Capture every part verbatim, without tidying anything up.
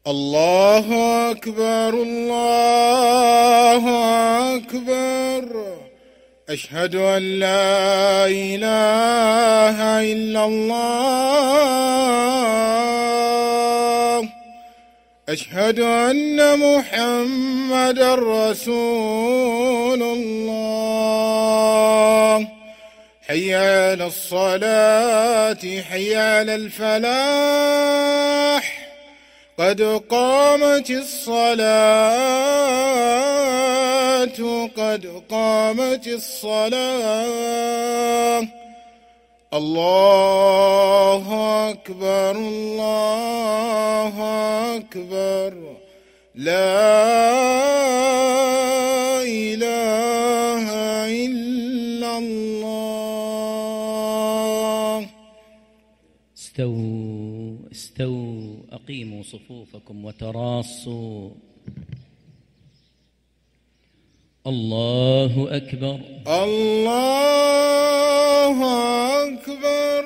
الله أكبر الله أكبر. أشهد أن لا إله إلا الله. أشهد أن محمدًا رسول الله. حي على الصلاة حي على الفلاح. قد قامت الصلاة قد قامت الصلاة. الله أكبر الله أكبر. لا إله إلا الله. استووا استووا أقيموا صفوفكم وتراصوا. الله أكبر الله أكبر.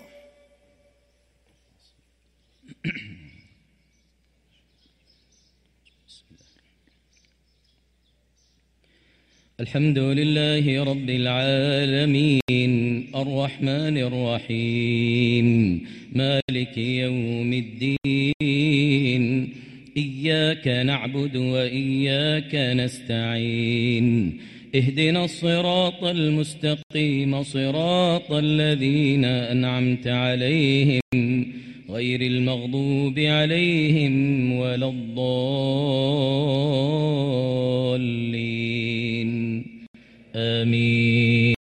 الحمد لله رب العالمين الرحمن الرحيم مالك يوم الدين. إياك نعبد وإياك نستعين. اهدنا الصراط المستقيم صراط الذين أنعمت عليهم غير المغضوب عليهم ولا الضالين. آمين.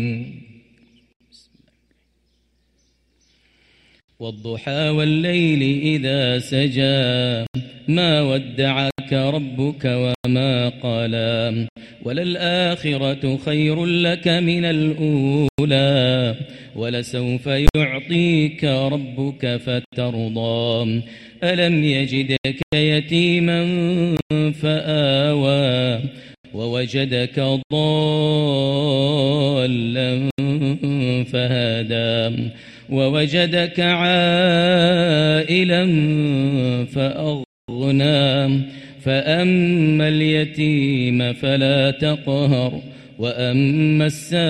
والضحى والليل إذا سجى ما ودعك ربك وما قلى وللآخرة خير لك من الأولى ولسوف يعطيك ربك فترضى. ألم يجدك يتيما فآوى ووجدك ضالا فهدى ووجدك عائلا فأغنى. فأما اليتيم فلا تقهر وأما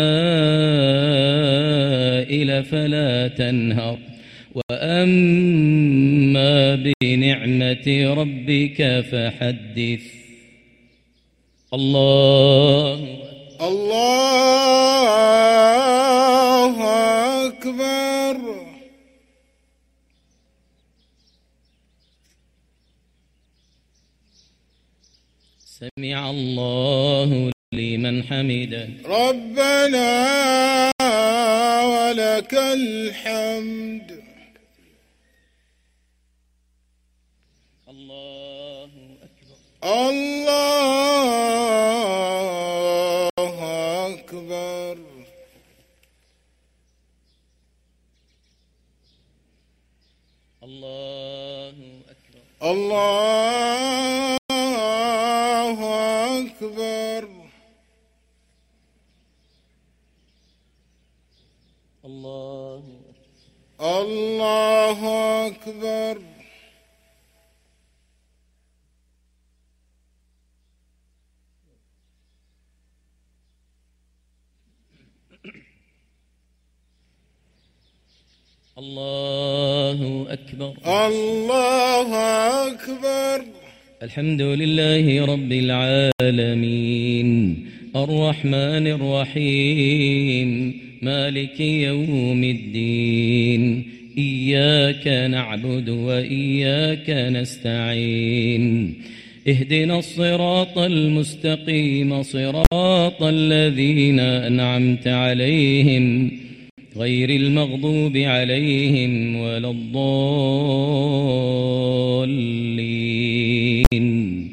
السائل فلا تنهر وأما بنعمة ربك فحدث. الله الله أكبر. سمع الله لمن حمده. ربنا ولك الحمد. الله أكبر الله أكبر. الله أكبر الله أكبر. الله الله أكبر. الله أكبر الله أكبر. الحمد لله رب العالمين الرحمن الرحيم مالك يوم الدين. إياك نعبد وإياك نستعين. اهدنا الصراط المستقيم صراط الذين أنعمت عليهم غير المغضوب عليهم ولا الضالين.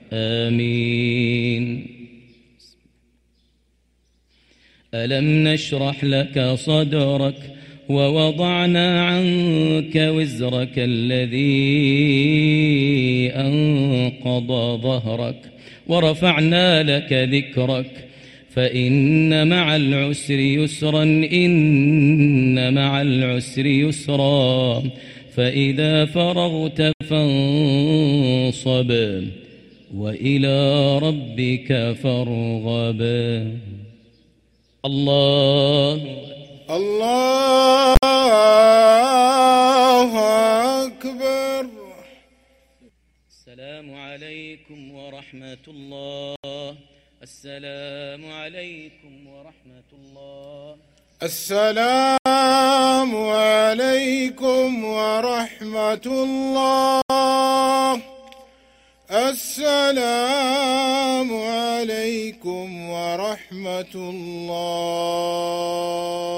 آمين. ألم نشرح لك صدرك ووضعنا عنك وزرك الذي أنقض ظهرك ورفعنا لك ذكرك فإن مع العسر يسرا إن مع العسر يسرا فإذا فرغت فانصب وإلى ربك فارغب. الله الله أكبر. السلام عليكم ورحمة الله. السلام عليكم ورحمة الله. السلام عليكم ورحمة الله. السلام عليكم ورحمة الله.